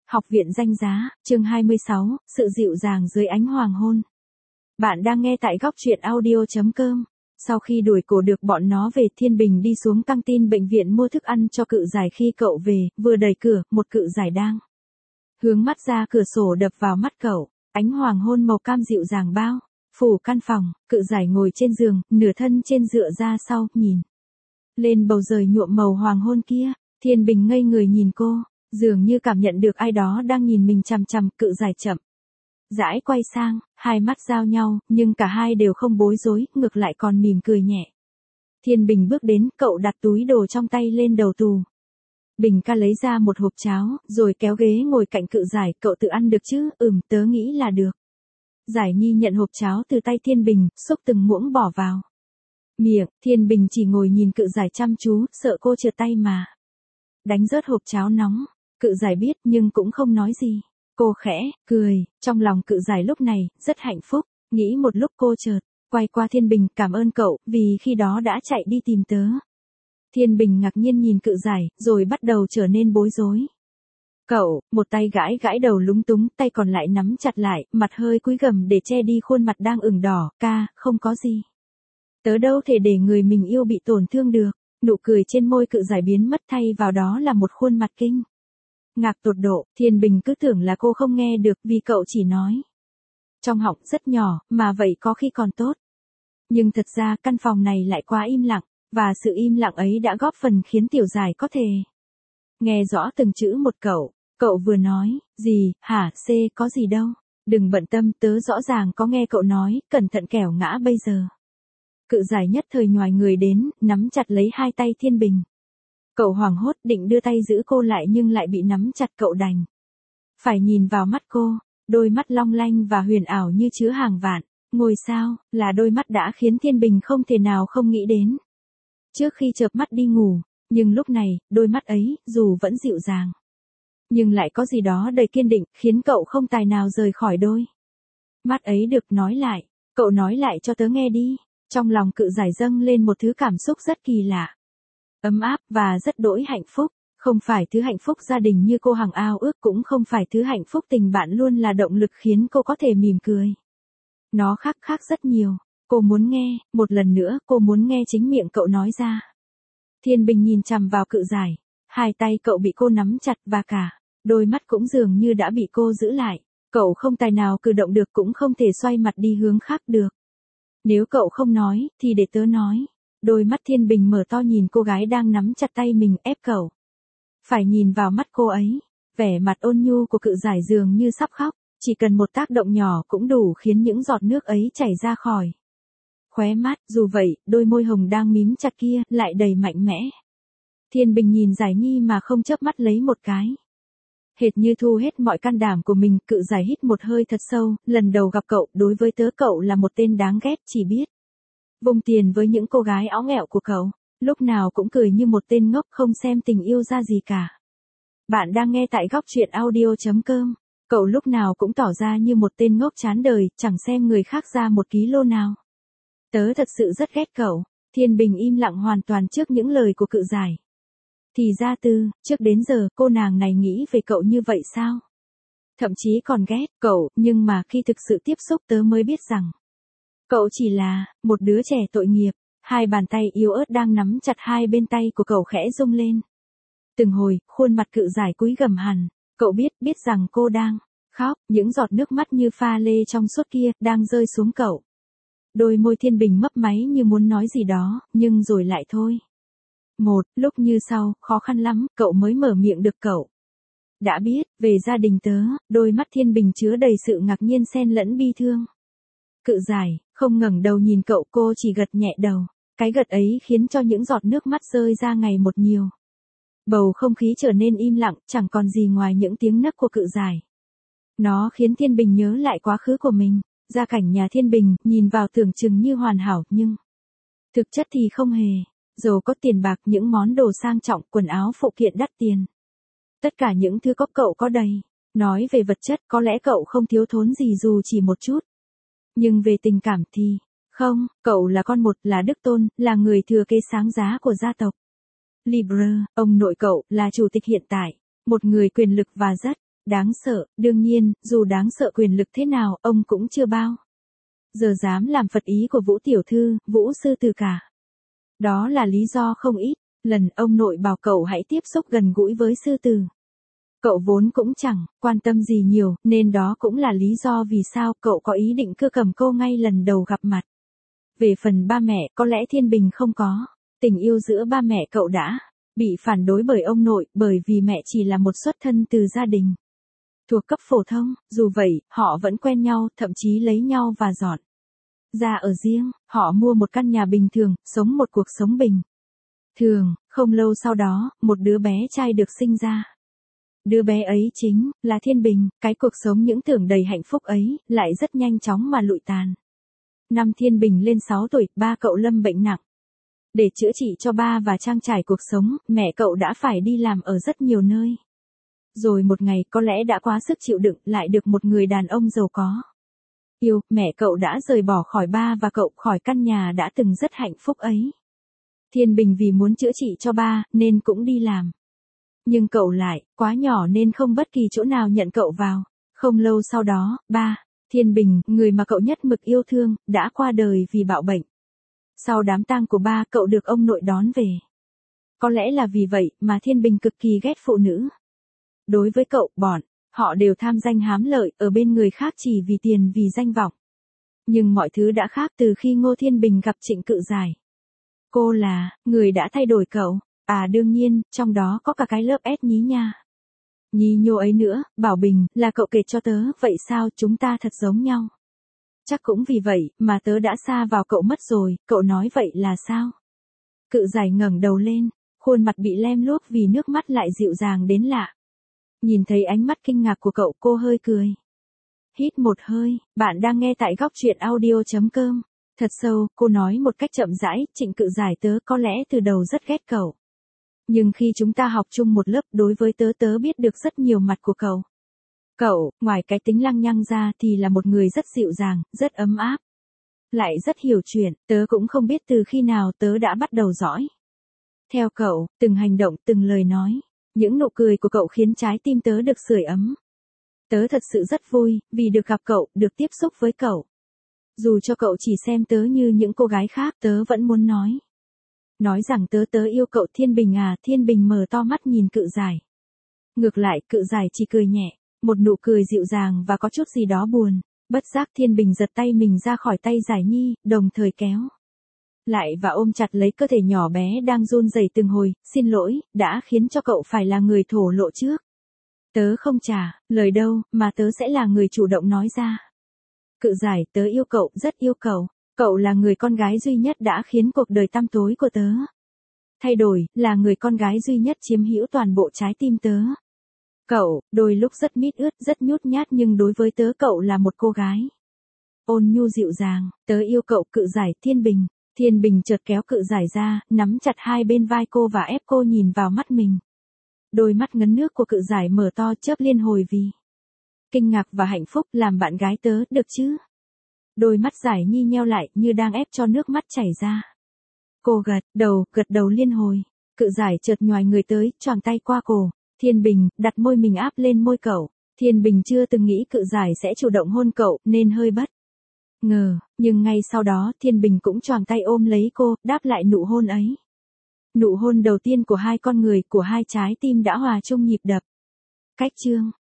Học viện danh giá, chương 26, sự dịu dàng dưới ánh hoàng hôn. Bạn đang nghe tại góc truyện audio.com. Sau khi đuổi cổ được bọn nó về, Thiên Bình đi xuống căng tin bệnh viện mua thức ăn cho cự giải. Khi cậu về, vừa đẩy cửa, một cự giải đang hướng mắt ra cửa sổ đập vào mắt cậu. Ánh hoàng hôn màu cam dịu dàng bao phủ căn phòng. Cự giải ngồi trên giường, nửa thân trên dựa ra sau, nhìn lên bầu trời nhuộm màu hoàng hôn kia. Thiên Bình ngây người nhìn cô, dường như cảm nhận được ai đó đang nhìn mình chằm chằm. Cự giải chậm rãi quay sang, hai mắt giao nhau, nhưng cả hai đều không bối rối, ngược lại còn mỉm cười nhẹ. Thiên Bình bước đến, cậu đặt túi đồ trong tay lên đầu tủ. Bình ca lấy ra một hộp cháo, rồi kéo ghế ngồi cạnh cự giải. Cậu tự ăn được chứ? Tớ nghĩ là được. Giải Nhi nhận hộp cháo từ tay Thiên Bình, xúc từng muỗng bỏ vào miệng. Thiên Bình chỉ ngồi nhìn cự giải chăm chú, sợ cô trượt tay mà đánh rớt hộp cháo nóng. Cự giải biết nhưng cũng không nói gì. Cô khẽ cười, trong lòng cự giải lúc này rất hạnh phúc. Nghĩ một lúc cô chợt quay qua Thiên Bình, cảm ơn cậu, vì khi đó đã chạy đi tìm tớ. Thiên Bình ngạc nhiên nhìn cự giải, rồi bắt đầu trở nên bối rối. Cậu, một tay gãi gãi đầu lúng túng, tay còn lại nắm chặt lại, mặt hơi cúi gằm để che đi khuôn mặt đang ửng đỏ. Ca, không có gì. Tớ đâu thể để người mình yêu bị tổn thương được. Nụ cười trên môi cự giải biến mất, thay vào đó là một khuôn mặt kinh ngạc tột độ. Thiên Bình cứ tưởng là cô không nghe được, vì cậu chỉ nói trong họng rất nhỏ, mà vậy có khi còn tốt. Nhưng thật ra căn phòng này lại quá im lặng, và sự im lặng ấy đã góp phần khiến tiểu giải có thể nghe rõ từng chữ một. Cậu vừa nói gì hả? Có gì đâu. Đừng bận tâm, tớ rõ ràng có nghe cậu nói, cẩn thận kẻo ngã bây giờ. Cự giải nhất thời nhoài người đến, nắm chặt lấy hai tay Thiên Bình. Cậu hoảng hốt định đưa tay giữ cô lại nhưng lại bị nắm chặt. Cậu đành phải nhìn vào mắt cô, đôi mắt long lanh và huyền ảo như chứa hàng vạn ngôi sao, là đôi mắt đã khiến Thiên Bình không thể nào không nghĩ đến trước khi chợp mắt đi ngủ. Nhưng lúc này, đôi mắt ấy, dù vẫn dịu dàng, nhưng lại có gì đó đầy kiên định, khiến cậu không tài nào rời khỏi đôi mắt ấy được. Nói lại, cậu nói lại cho tớ nghe đi. Trong lòng cự giải dâng lên một thứ cảm xúc rất kỳ lạ, ấm áp và rất đỗi hạnh phúc. Không phải thứ hạnh phúc gia đình như cô hằng ao ước, cũng không phải thứ hạnh phúc tình bạn luôn là động lực khiến cô có thể mỉm cười. Nó khác rất nhiều. Cô muốn nghe, một lần nữa, cô muốn nghe chính miệng cậu nói ra. Thiên Bình nhìn chằm vào cự giải. Hai tay cậu bị cô nắm chặt, và cả đôi mắt cũng dường như đã bị cô giữ lại. Cậu không tài nào cử động được, cũng không thể xoay mặt đi hướng khác được. Nếu cậu không nói, thì để tớ nói. Đôi mắt Thiên Bình mở to nhìn cô gái đang nắm chặt tay mình, ép cậu phải nhìn vào mắt cô ấy. Vẻ mặt ôn nhu của cự giải dường như sắp khóc. Chỉ cần một tác động nhỏ cũng đủ khiến những giọt nước ấy chảy ra khỏi khóe mắt. Dù vậy, đôi môi hồng đang mím chặt kia lại đầy mạnh mẽ. Thiên Bình nhìn Giải Nhi mà không chớp mắt lấy một cái. Hệt như thu hết mọi can đảm của mình. Cự giải hít một hơi thật sâu. Lần đầu gặp cậu, đối với tớ cậu là một tên đáng ghét, chỉ biết vung tiền với những cô gái óng ẹo của cậu. Lúc nào cũng cười như một tên ngốc, không xem tình yêu ra gì cả. Bạn đang nghe tại góc truyện audio.com. Cậu lúc nào cũng tỏ ra như một tên ngốc chán đời, chẳng xem người khác ra một ký lô nào. Tớ thật sự rất ghét cậu. Thiên Bình im lặng hoàn toàn trước những lời của cự giải. Thì ra trước đến giờ, cô nàng này nghĩ về cậu như vậy sao? Thậm chí còn ghét cậu, nhưng mà khi thực sự tiếp xúc tớ mới biết rằng cậu chỉ là một đứa trẻ tội nghiệp. Hai bàn tay yếu ớt đang nắm chặt hai bên tay của cậu khẽ rung lên. Từng hồi, khuôn mặt cự giải cúi gằm hẳn. Cậu biết rằng cô đang khóc, những giọt nước mắt như pha lê trong suốt kia, đang rơi xuống cậu. Đôi môi Thiên Bình mấp máy như muốn nói gì đó, nhưng rồi lại thôi. Một lúc như sau, khó khăn lắm, cậu mới mở miệng được. Cậu đã biết về gia đình tớ. Đôi mắt Thiên Bình chứa đầy sự ngạc nhiên xen lẫn bi thương. Cự giải không ngẩng đầu nhìn cậu, cô chỉ gật nhẹ đầu. Cái gật ấy khiến cho những giọt nước mắt rơi ra ngày một nhiều. Bầu không khí trở nên im lặng, chẳng còn gì ngoài những tiếng nấc của cự giải. Nó khiến Thiên Bình nhớ lại quá khứ của mình. Gia cảnh nhà Thiên Bình, nhìn vào tưởng chừng như hoàn hảo, nhưng thực chất thì không hề. Giàu có tiền bạc, những món đồ sang trọng, quần áo phụ kiện đắt tiền. Tất cả những thứ cậu có đầy. Nói về vật chất, có lẽ cậu không thiếu thốn gì dù chỉ một chút. Nhưng về tình cảm thì không. Cậu là con một, là đích tôn, là người thừa kế sáng giá của gia tộc. Libre, ông nội cậu là chủ tịch hiện tại, một người quyền lực và rất Đáng sợ, đương nhiên, dù đáng sợ quyền lực thế nào, ông cũng chưa bao giờ dám làm phật ý của Vũ tiểu thư, Vũ sư tử cả. Đó là lý do không ít lần ông nội bảo cậu hãy tiếp xúc gần gũi với sư tử. Cậu vốn cũng chẳng quan tâm gì nhiều, nên đó cũng là lý do vì sao cậu có ý định cưa cầm cô ngay lần đầu gặp mặt. Về phần ba mẹ, có lẽ Thiên Bình không có tình yêu giữa ba mẹ cậu đã bị phản đối bởi ông nội, bởi vì mẹ chỉ là một xuất thân từ gia đình thuộc cấp phổ thông. Dù vậy, họ vẫn quen nhau, thậm chí lấy nhau và dọn ra ở riêng. Họ mua một căn nhà bình thường, sống một cuộc sống bình thường. Không lâu sau đó, một đứa bé trai được sinh ra. Đứa bé ấy chính là Thiên Bình. Cái cuộc sống những tưởng đầy hạnh phúc ấy lại rất nhanh chóng mà lụi tàn. Năm Thiên Bình lên 6 tuổi, ba cậu lâm bệnh nặng. Để chữa trị cho ba và trang trải cuộc sống, mẹ cậu đã phải đi làm ở rất nhiều nơi. Rồi một ngày, có lẽ đã quá sức chịu đựng, lại được một người đàn ông giàu có yêu, mẹ cậu đã rời bỏ khỏi ba và cậu, khỏi căn nhà đã từng rất hạnh phúc ấy. Thiên Bình vì muốn chữa trị cho ba, nên cũng đi làm. Nhưng cậu lại quá nhỏ nên không bất kỳ chỗ nào nhận cậu vào. Không lâu sau đó, ba Thiên Bình, người mà cậu nhất mực yêu thương, đã qua đời vì bạo bệnh. Sau đám tang của ba, cậu được ông nội đón về. Có lẽ là vì vậy mà Thiên Bình cực kỳ ghét phụ nữ. Đối với cậu, bọn họ đều tham danh hám lợi, ở bên người khác chỉ vì tiền, vì danh vọng. Nhưng mọi thứ đã khác từ khi Ngô Thiên Bình gặp Trịnh Cự Giải. Cô là người đã thay đổi cậu. À đương nhiên, trong đó có cả cái lớp S nhí nha. Nhí nhô ấy nữa, Bảo Bình, là cậu kể cho tớ, vậy sao chúng ta thật giống nhau? Chắc cũng vì vậy mà tớ đã sa vào cậu mất rồi, cậu nói vậy là sao? Cự Giải ngẩng đầu lên, khuôn mặt bị lem luốc vì nước mắt lại dịu dàng đến lạ. Nhìn thấy ánh mắt kinh ngạc của cậu, cô hơi cười. Hít một hơi, bạn đang nghe tại góc truyện audio.com. Thật sâu, cô nói một cách chậm rãi, Trịnh Cự Giải, tớ có lẽ từ đầu rất ghét cậu. Nhưng khi chúng ta học chung một lớp, đối với tớ biết được rất nhiều mặt của cậu. Cậu, ngoài cái tính lăng nhăng ra thì là một người rất dịu dàng, rất ấm áp. Lại rất hiểu chuyện, tớ cũng không biết từ khi nào tớ đã bắt đầu dõi theo cậu, từng hành động, từng lời nói. Những nụ cười của cậu khiến trái tim tớ được sưởi ấm. Tớ thật sự rất vui, vì được gặp cậu, được tiếp xúc với cậu. Dù cho cậu chỉ xem tớ như những cô gái khác, tớ vẫn muốn nói rằng tớ yêu cậu. Thiên Bình à. Thiên Bình mở to mắt nhìn Cự Giải. Ngược lại, Cự Giải chỉ cười nhẹ, một nụ cười dịu dàng và có chút gì đó buồn. Bất giác Thiên Bình giật tay mình ra khỏi tay Giải Nhi, đồng thời kéo lại và ôm chặt lấy cơ thể nhỏ bé đang run rẩy từng hồi. Xin lỗi, đã khiến cho cậu phải là người thổ lộ trước. Tớ không trả lời đâu, mà tớ sẽ là người chủ động nói ra. Cự Giải, tớ yêu cậu, rất yêu cậu. Cậu là người con gái duy nhất đã khiến cuộc đời tăm tối của tớ thay đổi, là người con gái duy nhất chiếm hữu toàn bộ trái tim tớ. Cậu, đôi lúc rất mít ướt, rất nhút nhát, nhưng đối với tớ cậu là một cô gái ôn nhu dịu dàng. Tớ yêu cậu. Cự Giải. Thiên Bình. Thiên Bình chợt kéo Cự Giải ra, nắm chặt hai bên vai cô và ép cô nhìn vào mắt mình. Đôi mắt ngấn nước của Cự Giải mở to, chớp liên hồi vì kinh ngạc và hạnh phúc. Làm bạn gái tớ, được chứ? Đôi mắt Giải Nhi nheo lại, như đang ép cho nước mắt chảy ra. Cô gật đầu liên hồi. Cự Giải chợt nhoài người tới, choàng tay qua cổ Thiên Bình, đặt môi mình áp lên môi cậu. Thiên Bình chưa từng nghĩ Cự Giải sẽ chủ động hôn cậu, nên hơi bất ngờ, nhưng ngay sau đó Thiên Bình cũng choàng tay ôm lấy cô, đáp lại nụ hôn ấy. Nụ hôn đầu tiên của hai con người, của hai trái tim đã hòa chung nhịp đập. Cách chương